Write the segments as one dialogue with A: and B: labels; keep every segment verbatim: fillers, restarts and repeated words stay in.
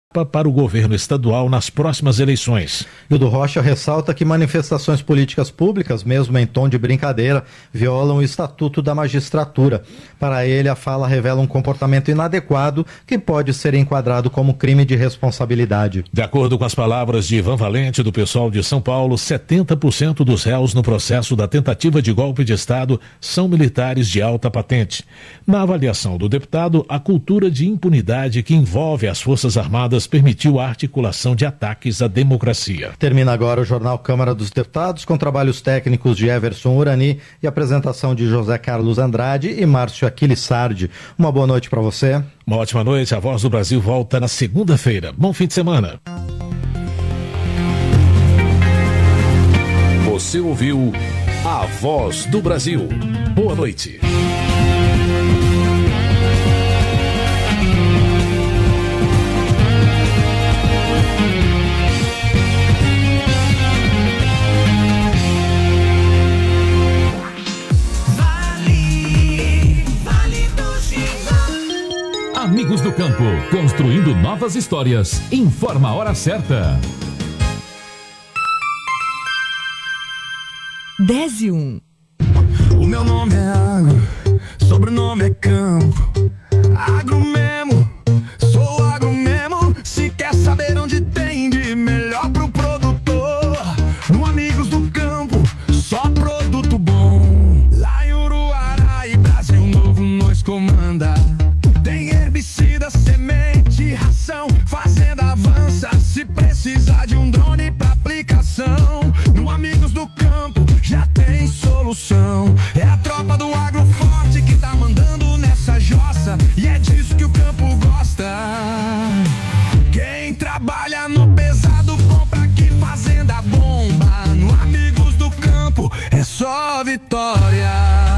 A: para o governo estadual nas próximas eleições.
B: Hildo Rocha ressalta que manifestações políticas públicas, mesmo em tom de brincadeira, violam o Estatuto da Magistratura. Para ele, a fala revela um comportamento inadequado que pode ser enquadrado como crime de responsabilidade.
A: De acordo com as palavras de Ivan Valente, do pessoal de São Paulo, setenta por cento dos réus no processo da tentativa de golpe de Estado são militares de alta patente. Na avaliação do deputado, a cultura de impunidade que envolve as Forças Armadas permitiu a articulação de ataques à democracia.
B: Termina agora o Jornal Câmara dos Deputados, com trabalhos técnicos de Everson Urani e apresentação de José Carlos Andrade e Márcio Aquiles Sardi. Uma boa noite para você.
A: Uma ótima noite. A Voz do Brasil volta na segunda-feira. Bom fim de semana. Você ouviu A Voz do Brasil. Boa noite.
C: Amigos do Campo, construindo novas histórias. Informa a hora certa.
D: dez e um.
E: O meu nome é Agro, sobrenome é Campo. Agro mesmo, sou agro mesmo. Se quer saber onde tem de melhor pro produtor, no Amigos do Campo, só produto bom. Lá em Uruará e Brasil Novo nós comanda. Tem herbicida, semente, ração, fazenda avança. Se precisar de um drone pra aplicação, no Amigos do Campo já tem solução. É a tropa do agro forte que tá mandando nessa jossa, e é disso que o campo gosta. Quem trabalha no pesado compra aqui Fazenda Bomba. No Amigos do Campo é só vitória.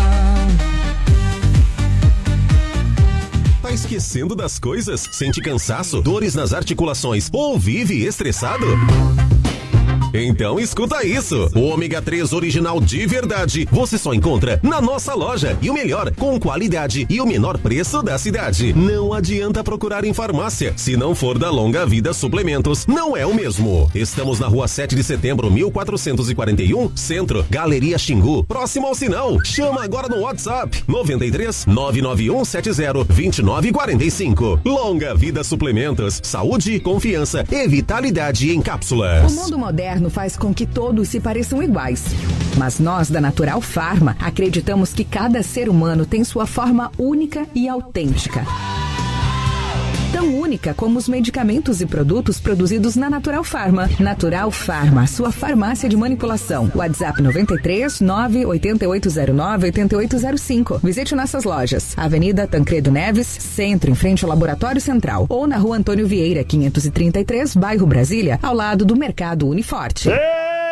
F: Tá esquecendo das coisas? Sente cansaço, dores nas articulações ou vive estressado? Então escuta isso! O ômega três original de verdade você só encontra na nossa loja. E o melhor, com qualidade e o menor preço da cidade. Não adianta procurar em farmácia. Se não for da Longa Vida Suplementos, não é o mesmo. Estamos na rua sete de setembro, mil quatrocentos e quarenta e um, Centro, Galeria Xingu, próximo ao sinal. Chama agora no WhatsApp noventa e três, nove nove um sete zero, dois nove quatro cinco. Longa Vida Suplementos, saúde, confiança e vitalidade em cápsulas.
D: O mundo moderno faz com que todos se pareçam iguais. Mas nós, da Natural Pharma, acreditamos que cada ser humano tem sua forma única e autêntica. Tão única como os medicamentos e produtos produzidos na Natural Pharma. Natural Pharma, sua farmácia de manipulação. WhatsApp noventa e três, nove oito oito zero nove, oito oito zero cinco. Visite nossas lojas. Avenida Tancredo Neves, Centro, em frente ao Laboratório Central. Ou na Rua Antônio Vieira, quinhentos e trinta e três, bairro Brasília, ao lado do Mercado Uniforte.
G: Ei,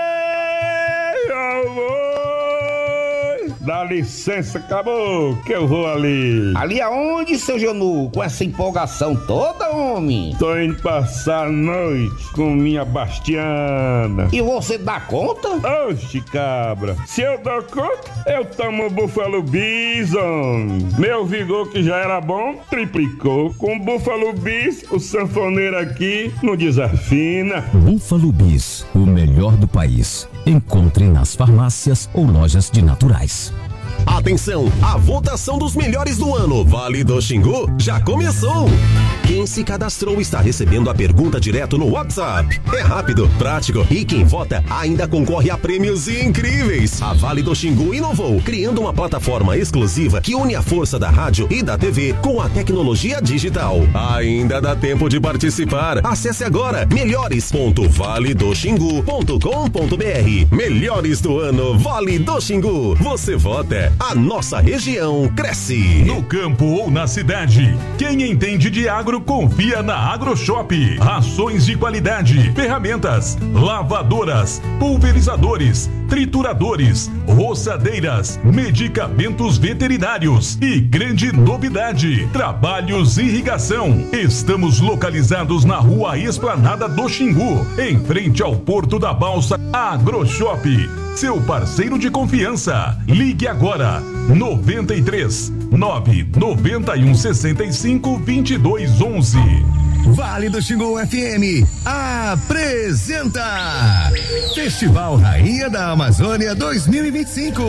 G: alô! Dá licença, acabou, que eu vou ali.
H: Ali aonde, seu Jonu? Com essa empolgação toda, homem?
G: Tô indo passar a noite com minha Bastiana.
H: E você dá conta?
G: Oxe, cabra, se eu dou conta, eu tomo Buffalo Bison. Meu vigor, que já era bom, triplicou. Com Buffalo Bis, o sanfoneiro aqui não desafina.
C: Buffalo Bis, o melhor do país. Encontre nas farmácias ou lojas de naturais.
F: Atenção, a votação dos melhores do ano Vale do Xingu já começou. Quem se cadastrou está recebendo a pergunta direto no WhatsApp. É rápido, prático e quem vota ainda concorre a prêmios incríveis. A Vale do Xingu inovou, criando uma plataforma exclusiva que une a força da rádio e da T V com a tecnologia digital. Ainda dá tempo de participar. Acesse agora melhores ponto vale do xingu ponto com ponto br. Melhores do ano Vale do Xingu. Você vota, a nossa região cresce.
C: No campo ou na cidade, quem entende de agro confia na AgroShop. Rações de qualidade, ferramentas, lavadoras, pulverizadores, trituradores, roçadeiras, medicamentos veterinários e grande novidade, trabalhos e irrigação. Estamos localizados na Rua Esplanada do Xingu, em frente ao Porto da Balsa. AgroShop, seu parceiro de confiança. Ligue agora, noventa e três, nove nove um, sessenta e cinco, vinte e dois, onze.
I: Vale do Xingu F M apresenta Festival Rainha da Amazônia dois mil e vinte e cinco.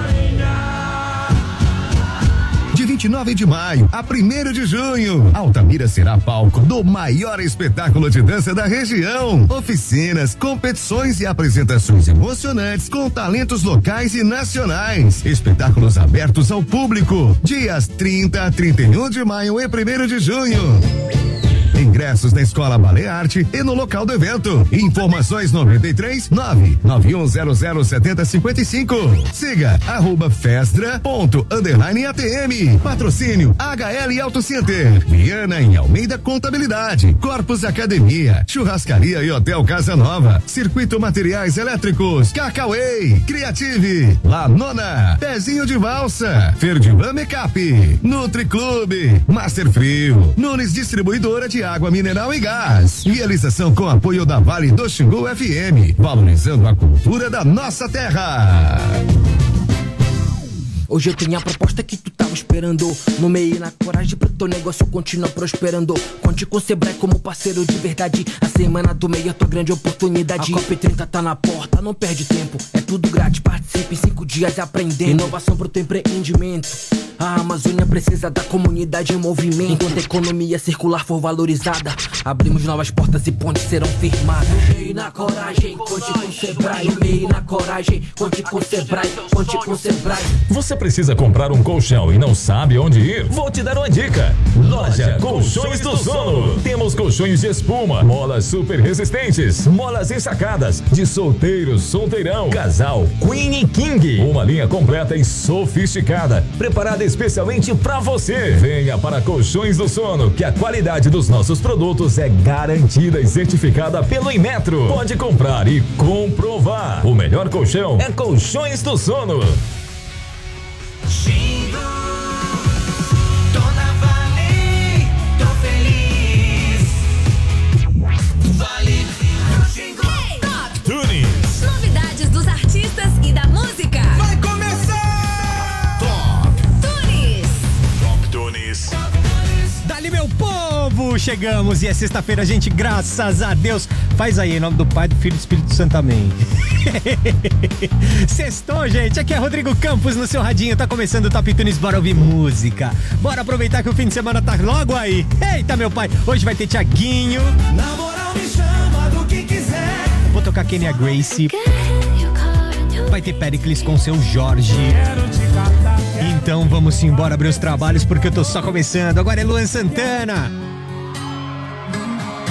I: De vinte e nove de maio a primeiro de junho, Altamira será palco do maior espetáculo de dança da região. Oficinas, competições e apresentações emocionantes com talentos locais e nacionais. Espetáculos abertos ao público. Dias trinta, trinta e um de maio e primeiro de junho. Ingressos na Escola Balearte e no local do evento. Informações noventa e três, nove nove um zero zero sete zero cinco cinco. Siga arroba festra ponto underline A T M. Patrocínio H L Auto Center, Viana em Almeida Contabilidade, Corpus Academia, Churrascaria e Hotel Casa Nova, Circuito Materiais Elétricos, Cacauê, Creative, La Nona, Pezinho de Valsa, Ferdivan Makeup, Nutri Clube, Master Frio, Nunes Distribuidora de Água Mineral e Gás. Realização com apoio da Vale do Xingu F M, valorizando a cultura da nossa terra.
J: Hoje eu tenho a proposta que tu tava esperando. No meio e na coragem pro teu negócio continuar prosperando. Conte com o Sebrae como parceiro de verdade. A semana do meio é tua grande oportunidade. A Copa trinta tá na porta, não perde tempo. É tudo grátis, participe em cinco dias aprendendo. Inovação pro teu empreendimento. A Amazônia precisa da comunidade em movimento. Enquanto a economia circular for valorizada, abrimos novas portas e pontes serão firmadas. No meio e na coragem, conte com o Sebrae. No meio e na coragem, conte com o Sebrae. Conte com o Sebrae.
K: Você precisa comprar um colchão e não sabe onde ir? Vou te dar uma dica. Loja Colchões do Sono. Temos colchões de espuma, molas super resistentes, molas ensacadas, de solteiro, solteirão, casal, Queen e King. Uma linha completa e sofisticada, preparada especialmente para você. Venha para Colchões do Sono, que a qualidade dos nossos produtos é garantida e certificada pelo Inmetro. Pode comprar e comprovar. O melhor colchão é Colchões do Sono.
E: Xingu, Dona Vale, tô feliz. Vale do Xingu.
L: Top
K: Tunes.
L: Novidades dos artistas e da música.
E: Vai começar.
K: Top
L: Tunes.
K: Top Tunes.
M: Dali, meu povo, chegamos e é sexta-feira, gente, graças a Deus. Faz aí, em nome do Pai, do Filho e do Espírito Santo, amém. Sextou, gente, aqui é Rodrigo Campos no seu radinho, tá começando o Top Tunes, bora ouvir música. Bora aproveitar que o fim de semana tá logo aí. Eita, meu pai, hoje vai ter Thiaguinho.
E: Na moral me chama do que quiser.
M: Vou tocar Kenya Grace. Vai ter Pericles com seu Jorge. Então vamos embora abrir os trabalhos porque eu tô só começando. Agora é Luan Santana.